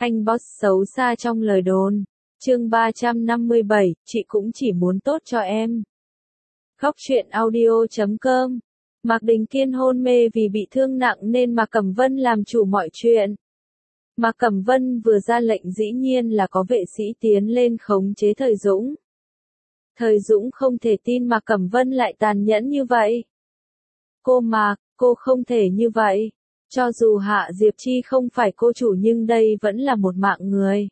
Anh boss xấu xa trong lời đồn. Chương 357, chị cũng chỉ muốn tốt cho em. Góc truyện audio.com. Mạc Đình Kiên hôn mê vì bị thương nặng nên Mạc Cẩm Vân làm chủ mọi chuyện. Mạc Cẩm Vân vừa ra lệnh dĩ nhiên là có vệ sĩ tiến lên khống chế Thời Dũng. Thời Dũng không thể tin Mạc Cẩm Vân lại tàn nhẫn như vậy. Cô Mạc, cô không thể như vậy. Cho dù Hạ Diệp Chi không phải cô chủ nhưng đây vẫn là một mạng người.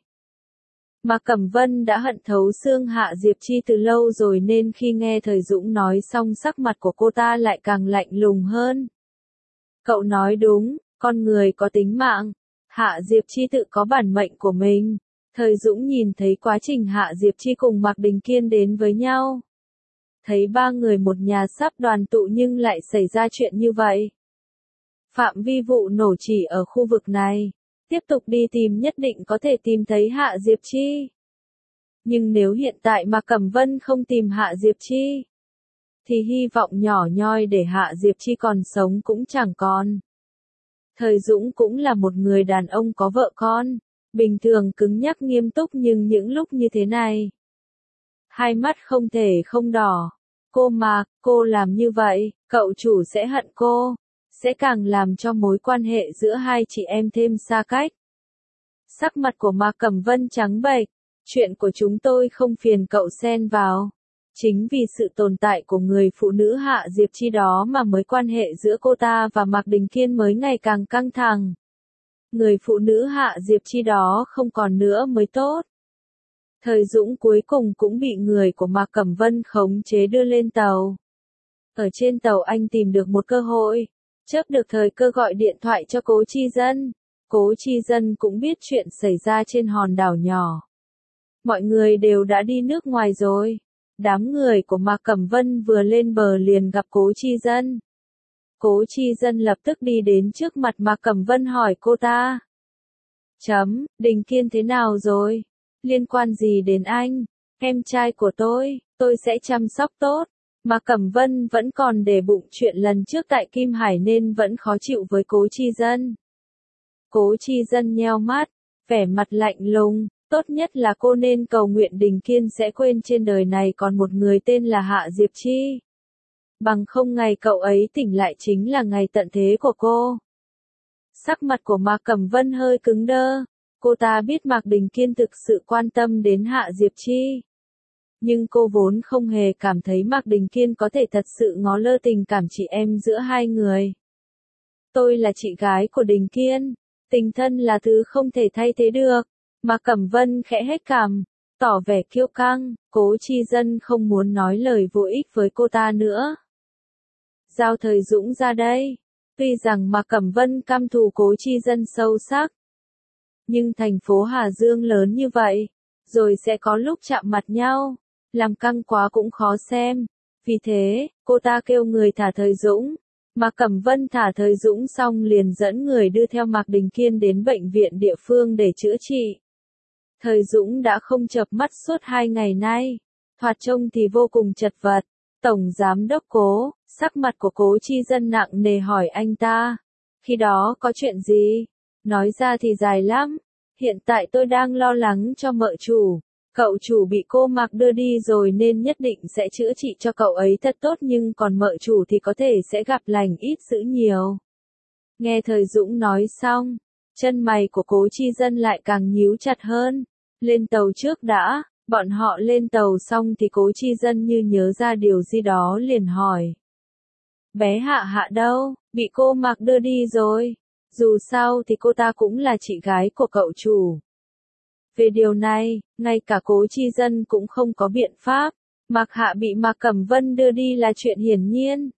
Mạc Cẩm Vân đã hận thấu xương Hạ Diệp Chi từ lâu rồi nên khi nghe Thời Dũng nói xong sắc mặt của cô ta lại càng lạnh lùng hơn. Cậu nói đúng, con người có tính mạng. Hạ Diệp Chi tự có bản mệnh của mình. Thời Dũng nhìn thấy quá trình Hạ Diệp Chi cùng Mạc Đình Kiên đến với nhau. Thấy ba người một nhà sắp đoàn tụ nhưng lại xảy ra chuyện như vậy. Phạm vi vụ nổ chỉ ở khu vực này. Tiếp tục đi tìm nhất định có thể tìm thấy Hạ Diệp Chi. Nhưng nếu hiện tại mà Cẩm Vân không tìm Hạ Diệp Chi, thì hy vọng nhỏ nhoi để Hạ Diệp Chi còn sống cũng chẳng còn. Thời Dũng cũng là một người đàn ông có vợ con, bình thường cứng nhắc nghiêm túc nhưng những lúc như thế này, hai mắt không thể không đỏ. Cô Mạc, cô làm như vậy, cậu chủ sẽ hận cô. Sẽ càng làm cho mối quan hệ giữa hai chị em thêm xa cách. Sắc mặt của Mạc Cẩm Vân trắng bệch, chuyện của chúng tôi không phiền cậu xen vào. Chính vì sự tồn tại của người phụ nữ Hạ Diệp Chi đó mà mối quan hệ giữa cô ta và Mạc Đình Kiên mới ngày càng căng thẳng. Người phụ nữ Hạ Diệp Chi đó không còn nữa mới tốt. Thời Dũng cuối cùng cũng bị người của Mạc Cẩm Vân khống chế đưa lên tàu. Ở trên tàu anh tìm được một cơ hội. Chớp được thời cơ gọi điện thoại cho Cố Chi Dân. Cố Chi Dân cũng biết chuyện xảy ra trên hòn đảo nhỏ. Mọi người đều đã đi nước ngoài rồi. Đám người của Mạc Cẩm Vân vừa lên bờ liền gặp Cố Chi Dân. Cố Chi Dân lập tức đi đến trước mặt Mạc Cẩm Vân hỏi cô ta. Đình Kiên thế nào rồi? Liên quan gì đến anh? Em trai của tôi sẽ chăm sóc tốt. Mạc Cẩm Vân vẫn còn để bụng chuyện lần trước tại Kim Hải nên vẫn khó chịu với Cố Chi Dân. Cố Chi Dân nheo mắt, vẻ mặt lạnh lùng, tốt nhất là cô nên cầu nguyện Đình Kiên sẽ quên trên đời này còn một người tên là Hạ Diệp Chi. Bằng không ngày cậu ấy tỉnh lại chính là ngày tận thế của cô. Sắc mặt của Mạc Cẩm Vân hơi cứng đơ, cô ta biết Mạc Đình Kiên thực sự quan tâm đến Hạ Diệp Chi. Nhưng cô vốn không hề cảm thấy Mạc Đình Kiên có thể thật sự ngó lơ tình cảm chị em giữa hai người. Tôi là chị gái của Đình Kiên, tình thân là thứ không thể thay thế được. Mạc Cẩm Vân khẽ hét cằm, tỏ vẻ kiêu căng. Cố Chi Dân không muốn nói lời vô ích với cô ta nữa. Giao Thời Dũng ra đây. Tuy rằng Mạc Cẩm Vân căm thù Cố Chi Dân sâu sắc, nhưng thành phố Hà Dương lớn như vậy, rồi sẽ có lúc chạm mặt nhau. Làm căng quá cũng khó xem. Vì thế, cô ta kêu người thả Thời Dũng. Mạc Cẩm Vân thả Thời Dũng xong liền dẫn người đưa theo Mạc Đình Kiên đến bệnh viện địa phương để chữa trị. Thời Dũng đã không chợp mắt suốt 2 ngày nay. Thoạt trông thì vô cùng chật vật. Tổng Giám đốc Cố, sắc mặt của Cố Chi Dân nặng nề hỏi anh ta. Khi đó có chuyện gì? Nói ra thì dài lắm. Hiện tại tôi đang lo lắng cho mợ chủ. Cậu chủ bị cô Mạc đưa đi rồi nên nhất định sẽ chữa trị cho cậu ấy thật tốt nhưng còn mợ chủ thì có thể sẽ gặp lành ít dữ nhiều. Nghe Thời Dũng nói xong, chân mày của Cố Chi Dân lại càng nhíu chặt hơn. Lên tàu trước đã, bọn họ lên tàu xong thì Cố Chi Dân như nhớ ra điều gì đó liền hỏi. Bé Hạ Hạ đâu, bị cô Mạc đưa đi rồi. Dù sao thì cô ta cũng là chị gái của cậu chủ. Về điều này, ngay cả Cố Chi Dân cũng không có biện pháp. Mạc Hạ bị Mạc Cẩm Vân đưa đi là chuyện hiển nhiên.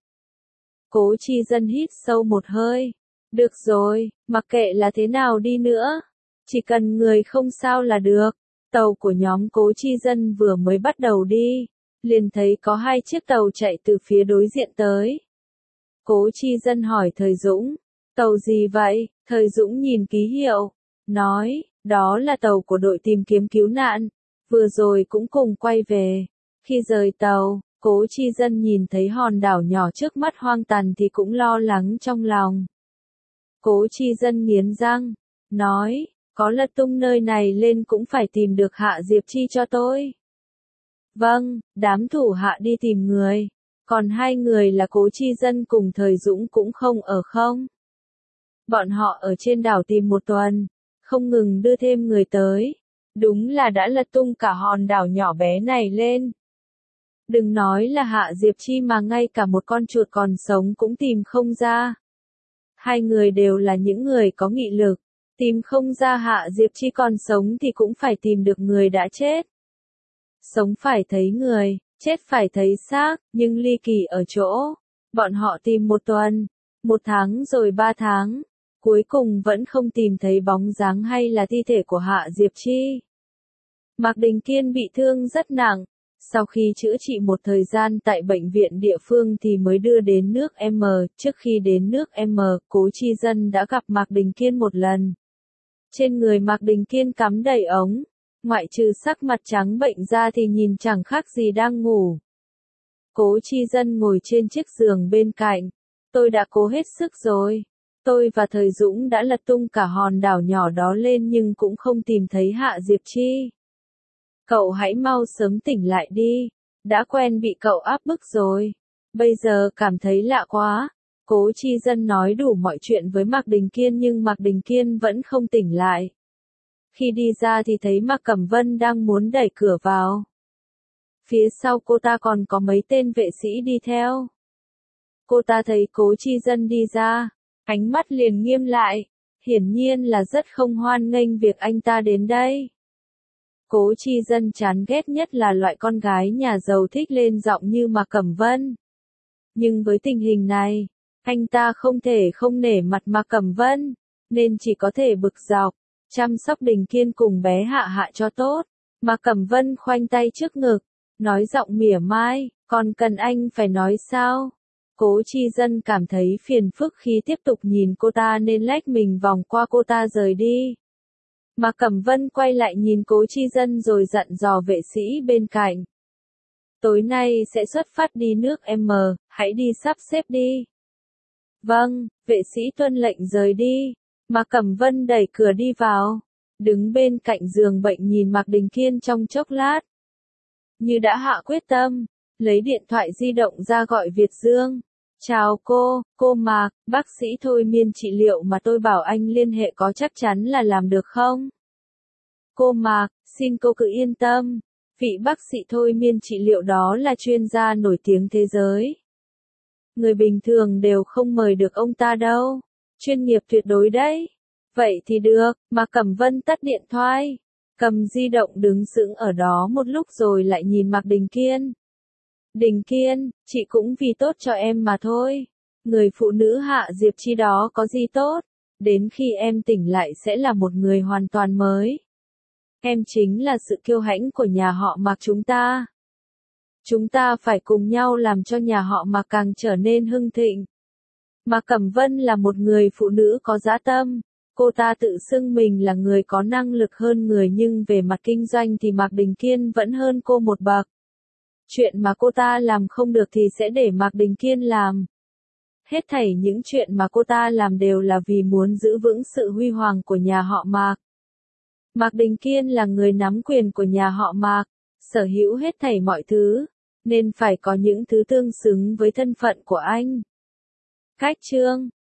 Cố Chi Dân hít sâu một hơi. Được rồi, mặc kệ là thế nào đi nữa. Chỉ cần người không sao là được. Tàu của nhóm Cố Chi Dân vừa mới bắt đầu đi. Liền thấy có 2 chiếc tàu chạy từ phía đối diện tới. Cố Chi Dân hỏi Thời Dũng. Tàu gì vậy? Thời Dũng nhìn ký hiệu. Nói. Đó là tàu của đội tìm kiếm cứu nạn, vừa rồi cũng cùng quay về. Khi rời tàu, Cố Chi Dân nhìn thấy hòn đảo nhỏ trước mắt hoang tàn thì cũng lo lắng trong lòng. Cố Chi Dân nghiến răng, nói, Có lật tung nơi này lên cũng phải tìm được Hạ Diệp Chi cho tôi. Vâng, đám thủ hạ đi tìm người. Còn hai người là Cố Chi Dân cùng Thời Dũng cũng không ở không? Bọn họ ở trên đảo tìm một tuần, không ngừng đưa thêm người tới. Đúng là đã lật tung cả hòn đảo nhỏ bé này lên. Đừng nói là Hạ Diệp Chi mà ngay cả một con chuột còn sống cũng tìm không ra. Hai người đều là những người có nghị lực. Tìm không ra Hạ Diệp Chi còn sống thì cũng phải tìm được người đã chết. Sống phải thấy người, chết phải thấy xác, nhưng ly kỳ ở chỗ. Bọn họ tìm một tuần, 1 tháng rồi 3 tháng. Cuối cùng vẫn không tìm thấy bóng dáng hay là thi thể của Hạ Diệp Chi. Mạc Đình Kiên bị thương rất nặng. Sau khi chữa trị một thời gian tại bệnh viện địa phương thì mới đưa đến nước M. Trước khi đến nước M, Cố Chi Dân đã gặp Mạc Đình Kiên một lần. Trên người Mạc Đình Kiên cắm đầy ống. Ngoại trừ sắc mặt trắng bệnh ra thì nhìn chẳng khác gì đang ngủ. Cố Chi Dân ngồi trên chiếc giường bên cạnh. Tôi đã cố hết sức rồi. Tôi và Thời Dũng đã lật tung cả hòn đảo nhỏ đó lên nhưng cũng không tìm thấy Hạ Diệp Chi. Cậu hãy mau sớm tỉnh lại đi. Đã quen bị cậu áp bức rồi. Bây giờ cảm thấy lạ quá. Cố Chi Dân nói đủ mọi chuyện với Mạc Đình Kiên nhưng Mạc Đình Kiên vẫn không tỉnh lại. Khi đi ra thì thấy Mạc Cẩm Vân đang muốn đẩy cửa vào. Phía sau cô ta còn có mấy tên vệ sĩ đi theo. Cô ta thấy Cố Chi Dân đi ra, ánh mắt liền nghiêm lại, hiển nhiên là rất không hoan nghênh việc anh ta đến đây. Cố Chi Dân chán ghét nhất là loại con gái nhà giàu thích lên giọng như Mạc Cẩm Vân. Nhưng với tình hình này, anh ta không thể không nể mặt Mạc Cẩm Vân, nên chỉ có thể bực dọc, chăm sóc Đình Kiên cùng bé Hạ Hạ cho tốt. Mạc Cẩm Vân khoanh tay trước ngực, nói giọng mỉa mai, còn cần anh phải nói sao? Cố Chi Dân cảm thấy phiền phức khi tiếp tục nhìn cô ta nên lách mình vòng qua cô ta rời đi. Mạc Cẩm Vân quay lại nhìn Cố Chi Dân rồi dặn dò vệ sĩ bên cạnh. Tối nay sẽ xuất phát đi nước M, hãy đi sắp xếp đi. Vâng, vệ sĩ tuân lệnh rời đi. Mạc Cẩm Vân đẩy cửa đi vào, đứng bên cạnh giường bệnh nhìn Mạc Đình Kiên trong chốc lát. Như đã hạ quyết tâm, lấy điện thoại di động ra gọi Việt Dương. Chào cô Mạc, bác sĩ thôi miên trị liệu mà tôi bảo anh liên hệ có chắc chắn là làm được không? Cô Mạc, xin cô cứ yên tâm, vị bác sĩ thôi miên trị liệu đó là chuyên gia nổi tiếng thế giới. Người bình thường đều không mời được ông ta đâu, chuyên nghiệp tuyệt đối đấy. Vậy thì được, Mạc Cẩm Vân tắt điện thoại, cầm di động đứng sững ở đó một lúc rồi lại nhìn Mạc Đình Kiên. Đình Kiên, chị cũng vì tốt cho em mà thôi. Người phụ nữ Hạ Diệp Chi đó có gì tốt, đến khi em tỉnh lại sẽ là một người hoàn toàn mới. Em chính là sự kiêu hãnh của nhà họ Mạc chúng ta. Chúng ta phải cùng nhau làm cho nhà họ Mạc càng trở nên hưng thịnh. Mạc Cẩm Vân là một người phụ nữ có dã tâm. Cô ta tự xưng mình là người có năng lực hơn người nhưng về mặt kinh doanh thì Mạc Đình Kiên vẫn hơn cô một bậc. Chuyện mà cô ta làm không được thì sẽ để Mạc Đình Kiên làm. Hết thảy những chuyện mà cô ta làm đều là vì muốn giữ vững sự huy hoàng của nhà họ Mạc. Mạc Đình Kiên là người nắm quyền của nhà họ Mạc, sở hữu hết thảy mọi thứ, nên phải có những thứ tương xứng với thân phận của anh. Cách chương